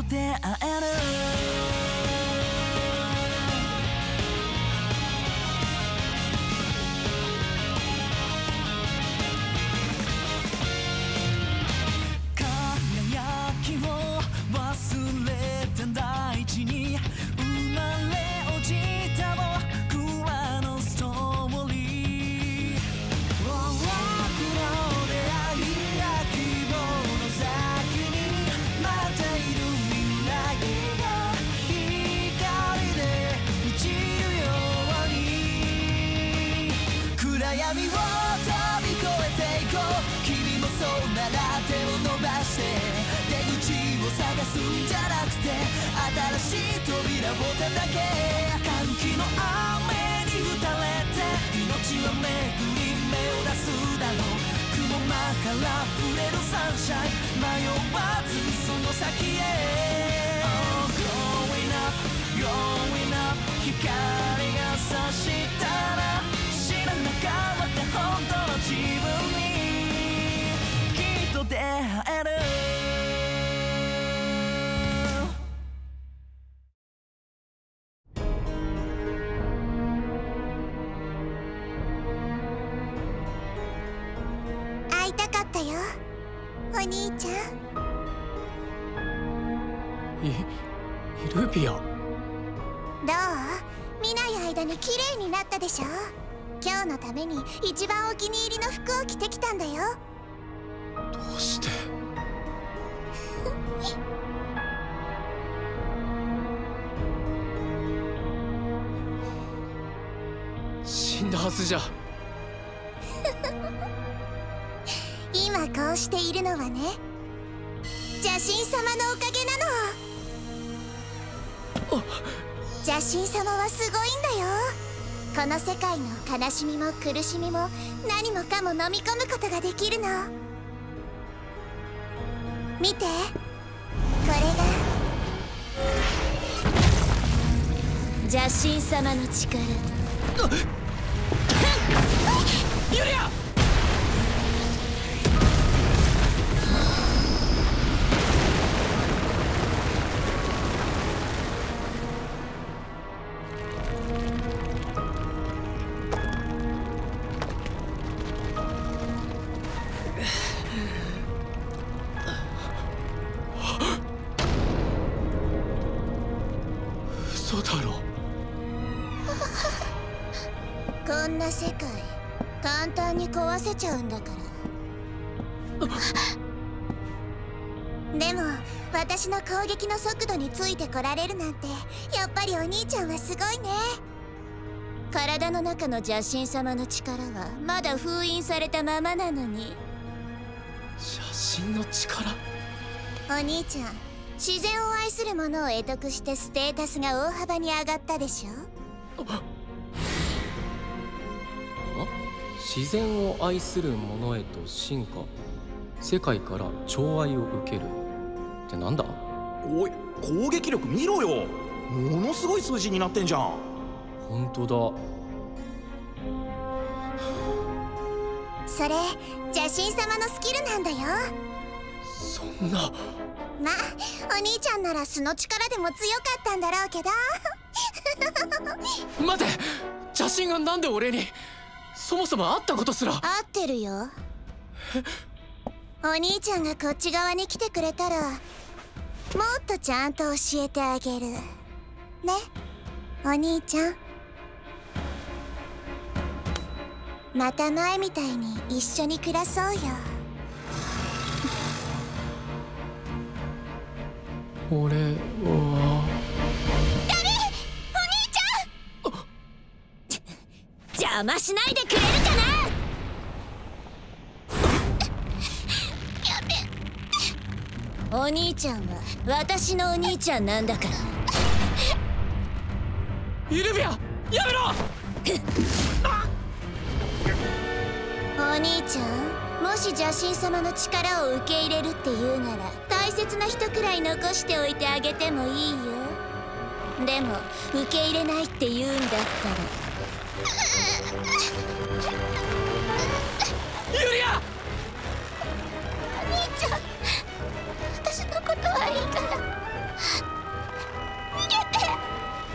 出会える。輝きを忘れた大地に生まれ落ちた僕らのストーリー。苦労でありや希望の先に待っている未来が光で満ちるように暗闇を飛び越えていこう。君もそうなら手を伸ばして出口を探すんじゃなくて新しい扉を叩け。歓喜の雨に打たれて命は巡り目を出すだろう。雲間から溢れるサンシャイン迷わずその先へ。Oh, growing up, growing up 光が差したら知らなかった本当の自分にきっと出会える。 会いたかったよお兄ちゃん。 イルビア。 どう？見ない間に綺麗になったでしょ。今日のために一番お気に入りの服を着てきたんだよ。 どうして死んだはずじゃ。 今こうしているのはね邪神様のおかげなの。邪神様はすごいんだよ。この世界の悲しみも苦しみも何もかも飲み込むことができるの。見て、これが邪神様の力。 ユリア。嘘だろ。 こんな世界簡単に壊せちゃうんだから。でも私の攻撃の速度についてこられるなんてやっぱりお兄ちゃんはすごいね。体の中の邪神様の力はまだ封印されたままなのに。 邪神の力。 お兄ちゃん、自然を愛する者を会得してステータスが大幅に上がったでしょ。 自然を愛する者へと進化、世界から寵愛を受けるってなんだ。 おい、攻撃力見ろよ。ものすごい数字になってんじゃん。 本当だ。 それ邪神様のスキルなんだよ。 そんな。 まあお兄ちゃんなら素の力でも強かったんだろうけど。 待て、邪神がなんで俺に。そもそも会ったことすら。 合ってるよ。お兄ちゃんがこっち側に来てくれたらもっとちゃんと教えてあげるね、お兄ちゃん。また前みたいに一緒に暮らそうよ。 俺は。 ダメ！お兄ちゃん！邪魔しないでくれるかな。お兄ちゃんは私のお兄ちゃんなんだから。 イルビア、やめろ。 お兄ちゃん、もし邪神様の力を受け入れるって言うなら大切な人くらい残しておいてあげてもいいよ。でも受け入れないって言うんだったら。 ユリア。 お兄ちゃん、私のことはいいから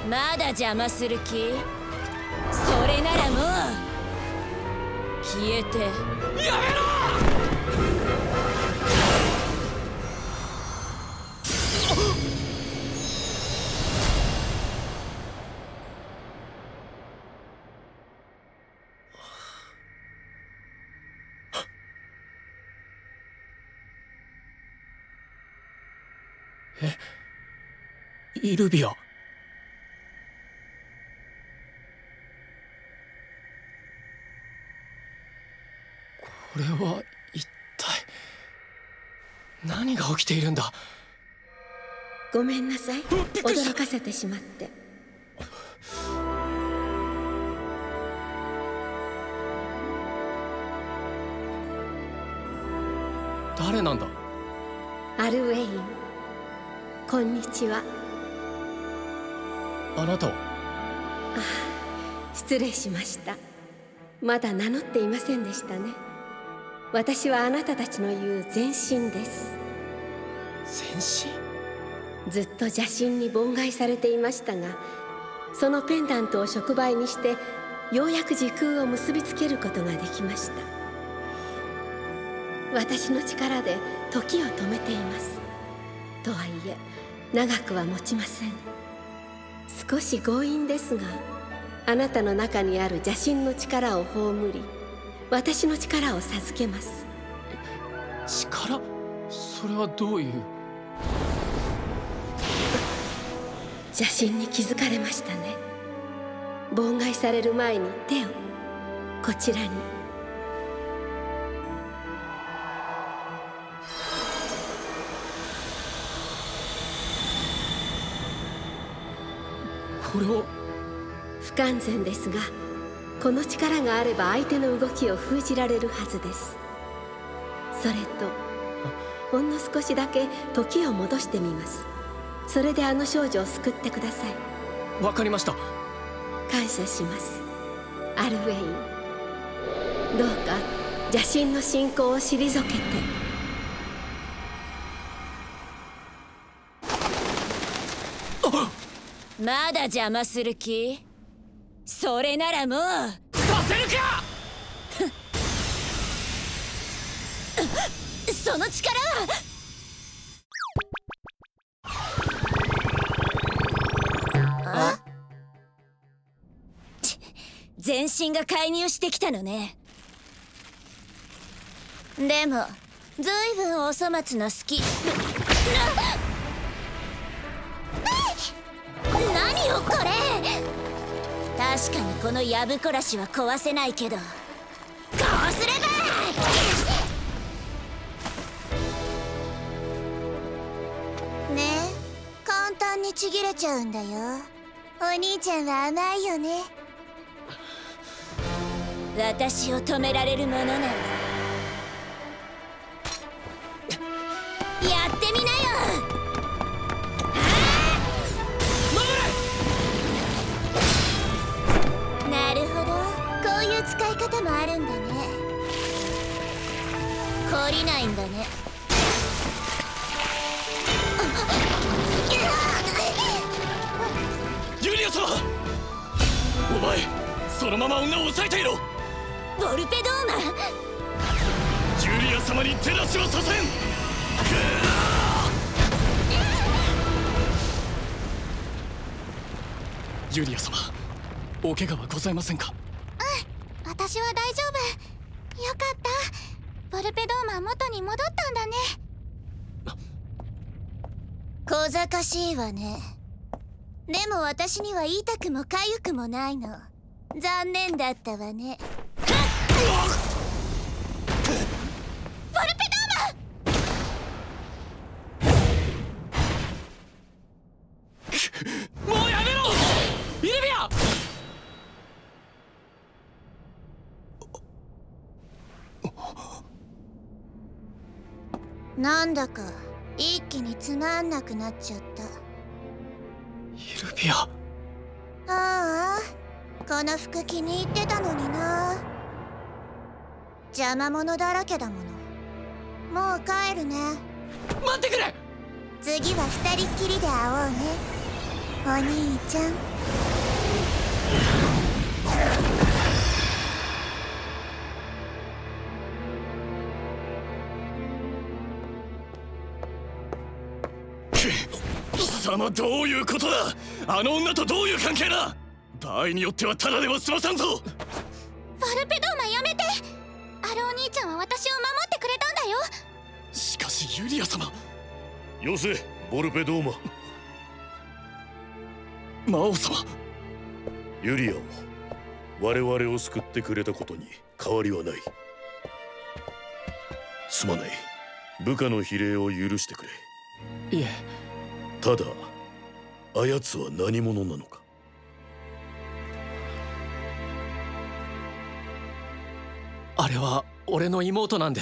まだ邪魔する気？それならもう消えて。 やめろ！ イルビア。これは一体何が起きているんだ。 ごめんなさい、驚かせてしまって。 誰なんだ？ アルウェイン、こんにちは。 あなたは？ 失礼しました。まだ名乗っていませんでしたね。私はあなたたちの言う前身です。 前身？ ずっと邪神に妨害されていましたが、そのペンダントを触媒にしてようやく時空を結びつけることができました。私の力で時を止めています。とはいえ長くは持ちません。少し強引ですが、あなたの中にある邪神の力を葬り、私の力を授けます。 力？それはどういう？ 邪神に気づかれましたね。妨害される前に手をこちらに。 これを？ 不完全ですが、この力があれば相手の動きを封じられるはずです。それとほんの少しだけ時を戻してみます。それであの少女を救ってください。 わかりました。 感謝します、アルウェイン。どうか邪神の信仰を退けて。 まだ邪魔する気？それならもうさせるか！ その力は！全身が介入してきたのね。でもずいぶんお粗末な隙。何よこれ！確かにこのやぶこらしは壊せないけど、こうすれば！ねえ、簡単にちぎれちゃうんだよ。お兄ちゃんは甘いよね。私を止められるものならやってみなよ。なるほど、こういう使い方もあるんだね。懲りないんだね。 ユリア様、お前そのまま女を抑えていろ。 ボルペドーマ！ ユリア様に手出しはさせん。ユリア様、お怪我はございませんか？ うん、私は大丈夫。よかった。ボルペドーマは元に戻ったんだね。小賢しいわね。でも私には痛くも痒くもないの。残念だったわね。ボルペもうやめろ！イルビア！ なんだか一気につまんなくなっちゃった。 イルビア。 ああ、この服気に入ってたのにな。邪魔者だらけだもの。もう帰るね。 待ってくれ！ 次は二人っきりで会おうね。 お兄ちゃん。 貴様どういうことだ。あの女とどういう関係だ。場合によってはただでは済まさんぞ。 ファルペドーマやめて。あるお兄ちゃんは私を守ってくれたんだよ。 しかしユリア様。 よせボルペドーマ。 魔王様。 ユリアを我々を救ってくれたことに変わりはない。すまない。部下の非礼を許してくれ。 いえ、 ただあやつは何者なのか。 あれは俺の妹なんです。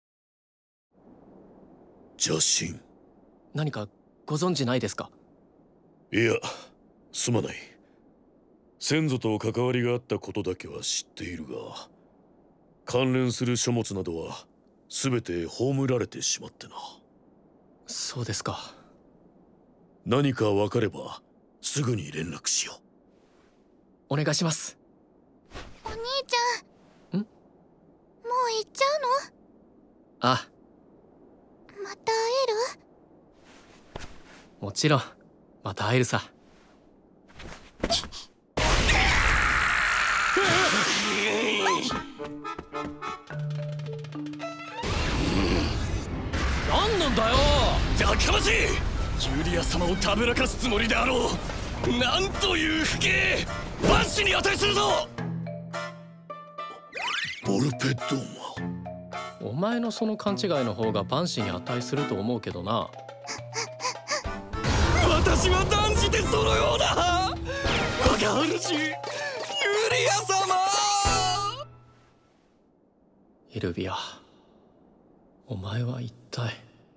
邪神。 何かご存知ないですか？ いや、すまない。先祖と関わりがあったことだけは知っているが、関連する書物などは全て葬られてしまってな。 そうですか。 何か分かればすぐに連絡しよお願いします。 お兄ちゃん。 ん？ もう行っちゃうの？ あ、 また会える？ もちろん。また会えるさ。何なんだよ。 やかましい。ユリア様をたぶらかすつもりであろう。なんという不敬。万死に値するぞ。 う。ボルペドーマ。 お前のその勘違いの方が万死に値すると思うけどな。 私は断じてそのような。我が主ユリア様。 イルビア、お前は一体。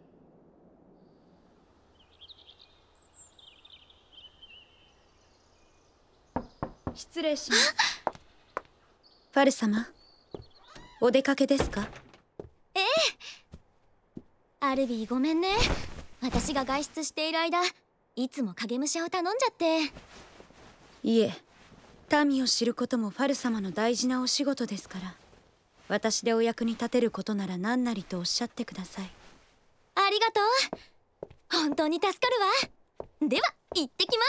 失礼します。ファル様、お出かけですか？ ええ。アルビーごめんね。私が外出している間、いつも影武者を頼んじゃって。 いえ、民を知ることもファル様の大事なお仕事ですから、私でお役に立てることなら何なりとおっしゃってください。 ありがとう。本当に助かるわ。では行ってきます。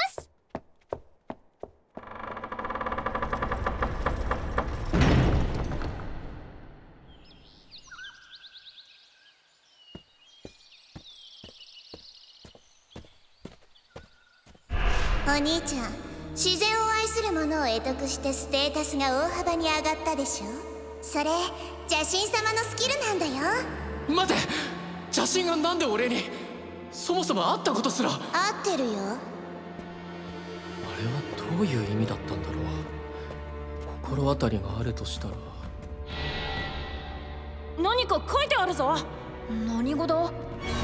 お兄ちゃん、自然を愛する者を得得してステータスが大幅に上がったでしょ。それ邪神様のスキルなんだよ。 待て、邪神がなんで俺に。そもそも会ったことすら。 合ってるよ。 あれはどういう意味だったんだろう。心当たりがあるとしたら。 何か書いてあるぞ。何語だ？うわっ、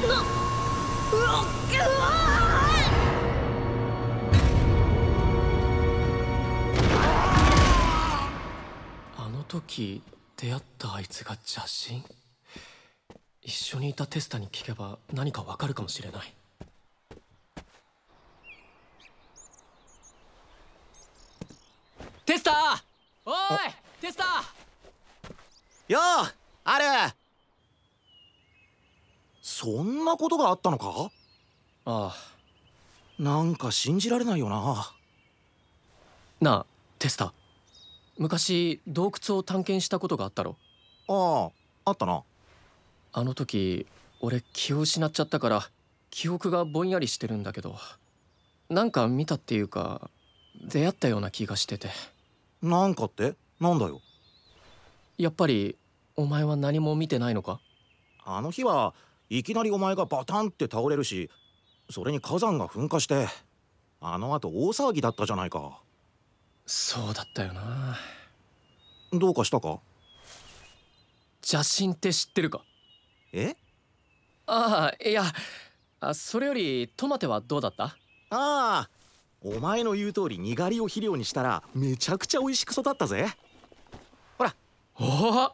あの時出会ったあいつが邪神。一緒にいたテスタに聞けば何かわかるかもしれない。テスター、おいテスター。 ようある。そんなことがあったのか。 ああ。 なんか信じられないよな。 なあテスタ、昔洞窟を探検したことがあったろ。 ああ、あったな。 あの時俺気を失っちゃったから記憶がぼんやりしてるんだけど、なんか見たっていうか出会ったような気がしてて。 なんかってなんだよ。 やっぱりお前は何も見てないのか。 あの日はいきなりお前がバタンって倒れるし、それに火山が噴火して、あの後大騒ぎだったじゃないか。 そうだったよな。 どうかしたか。 邪神って知ってるか。 え？ ああ、いや、それよりトマテはどうだった？ ああ、お前の言う通りにがりを肥料にしたらめちゃくちゃ美味しく育ったぜ。ほら。 おお、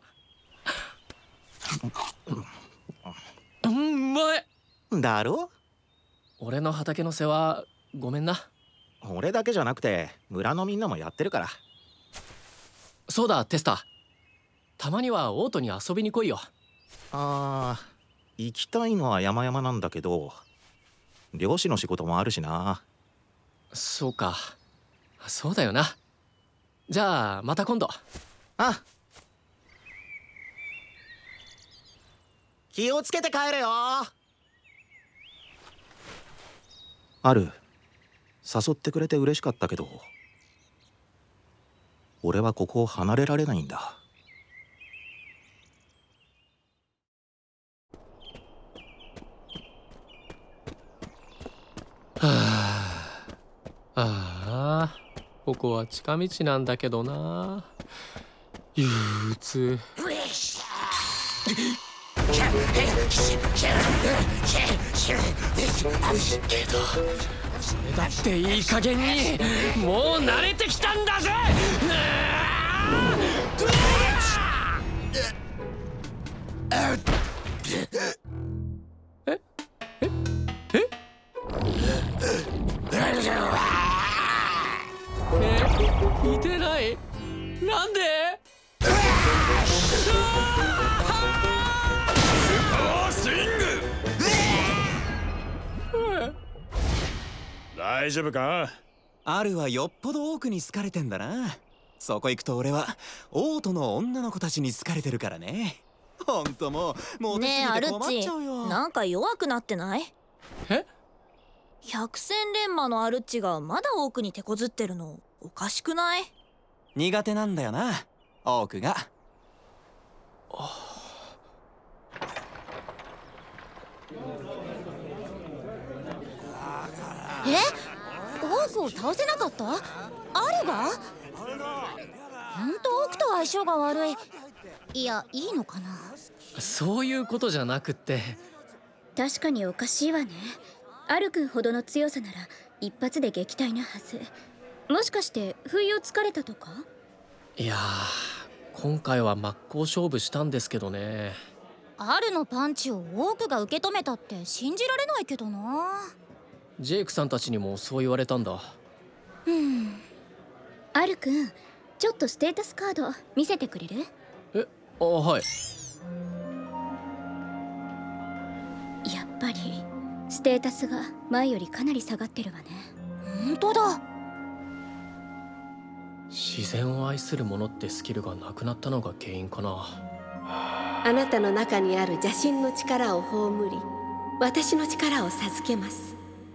うまいだろ。 俺の畑の世話ごめんな。 俺だけじゃなくて村のみんなもやってるから。 そうだテスタ、たまにはオートに遊びに来いよ。 行きたいのは山々なんだけど、漁師の仕事もあるしな。 そうか、そうだよな。じゃあまた今度。 あ、気をつけて帰れよ。ある、誘ってくれて嬉しかったけど、俺はここを離れられないんだ。 ここは近道なんだけどな。憂鬱。けどだっていい加減にもう慣れてきたんだぜ。似てない。なんで？ 大丈夫か？ アルはよっぽど奥に好かれてんだな。そこ行くと俺は王都の女の子たちに好かれてるからね。ほんともうねえアルッチ、なんか弱くなってない？百戦錬磨のアルッチがまだオークに手こずってるのおかしくない？ 苦手なんだよな、オークが。 オークを倒せなかった？アルが？ほんとオークと相性が悪い。いや、いいのかな？ そういうことじゃなくって。 確かにおかしいわね。アル君ほどの強さなら一発で撃退なはず。もしかして不意をつかれたとか？ いや今回は真っ向勝負したんですけどね。 アルのパンチをオークが受け止めたって信じられないけどな。 ジェイクさんたちにもそう言われたんだ。 アル君、ちょっとステータスカード見せてくれる？ はい。 やっぱりステータスが前よりかなり下がってるわね。 ほんとだ。 自然を愛する者ってスキルがなくなったのが原因かな。 あなたの中にある邪神の力を葬り、私の力を授けます。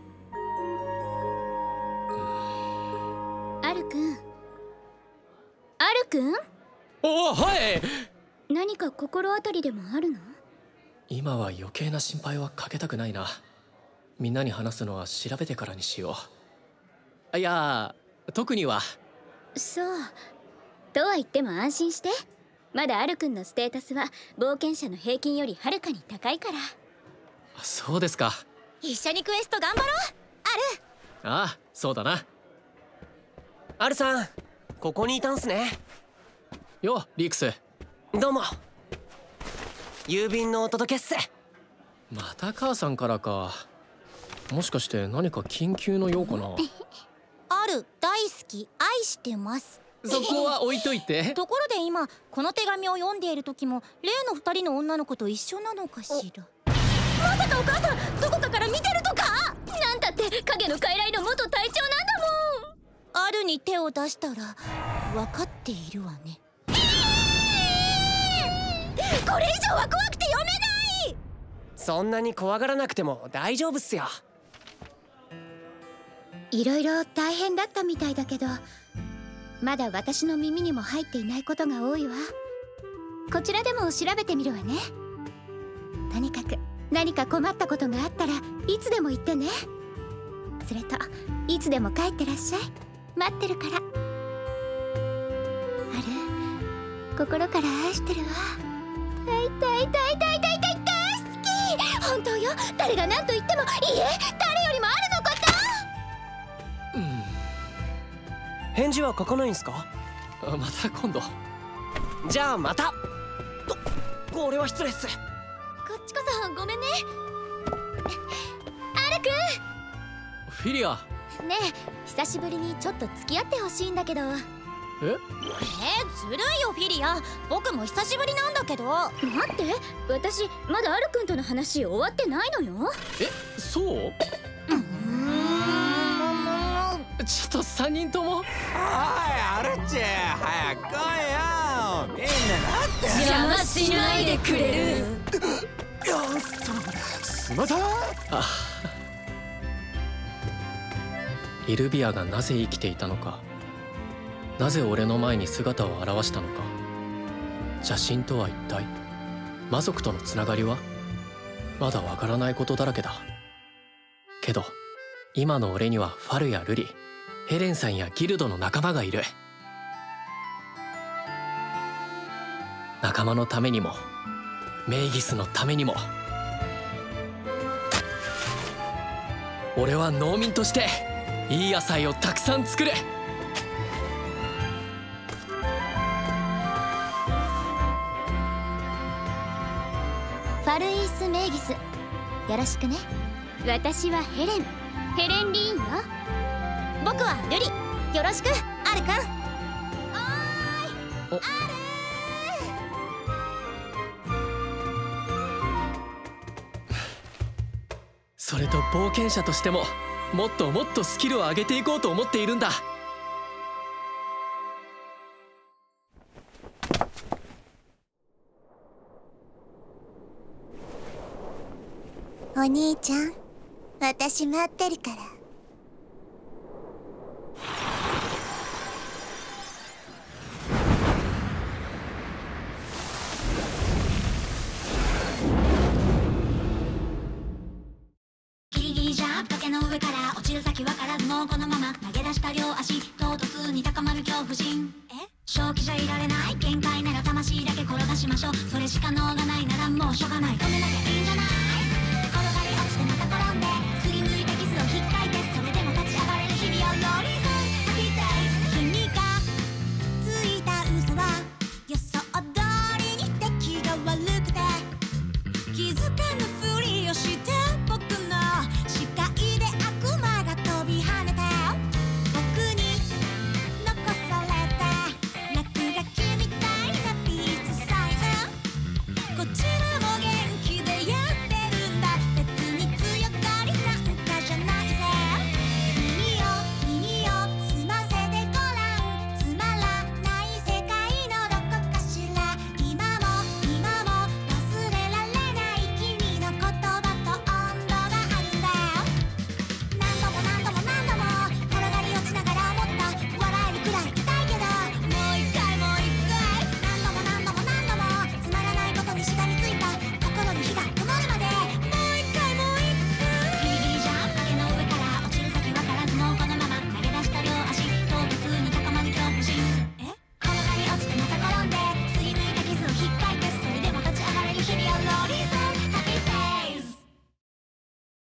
アル君、アル君？ はい。 何か心当たりでもあるの？ 今は余計な心配はかけたくないな。みんなに話すのは調べてからにしよう。いや特には。 そうとは言っても安心して、まだアル君のステータスは冒険者の平均よりはるかに高いから。 そうですか。 一緒にクエスト頑張ろう、アル。 ああ、そうだな。 アルさん、ここにいたんすね。 よ、リークス。 どうも。郵便のお届けっす。 また母さんからか。もしかして何か緊急の用かな。 アル大好き、愛してます。 そこは置いといて。 ところで今この手紙を読んでいる時も例の2人の女の子と一緒なのかしら。まさかお母さんどこかから見てるとか？ なんたって影の傀儡の元隊長なんだもん。 アルに手を出したら分かっているわね。 これ以上は怖くて読めない。 そんなに怖がらなくても大丈夫っすよ。 いろいろ大変だったみたいだけど、まだ私の耳にも入っていないことが多いわ。こちらでも調べてみるわね。とにかく何か困ったことがあったらいつでも言ってね。それといつでも帰ってらっしゃい。待ってるから。ある、心から愛してるわ。大好き。本当よ。誰が何と言っても、いいえ、誰よりもあるのこと。 返事は書かないんすか？ また今度。 じゃあまた。これは失礼っす。 こっちこそごめんね。アルくん。 フィリア。 ねえ、久しぶりにちょっと付き合ってほしいんだけど。 ずるいよフィリア、僕も久しぶりなんだけど。 待って、私まだアルくんとの話終わってないのよ。 そう？ちょっと3人とも。 おいアルチェ、早く来いよ。みんな待って。 邪魔しないでくれる。 すいません。 イルビアがなぜ生きていたのか、なぜ俺の前に姿を現したのか、邪神とは一体、魔族とのつながりはまだわからないことだらけだ。けど今の俺にはファルやルリ、ヘレンさんやギルドの仲間がいる。仲間のためにもメイギスのためにも、俺は農民としていい野菜をたくさん作る。 ファルイース・メイギス、よろしくね。私はヘレンリーンよ。 僕はルリ、よろしくアルくん。 おそれと冒険者としてももっともっとスキルを上げていこうと思っているんだ。 お兄ちゃん、私待ってるから。 ギリギリジャンプ、崖の上から落ちる先わからず、もうこのまま投げ出した両足、唐突に高まる恐怖心。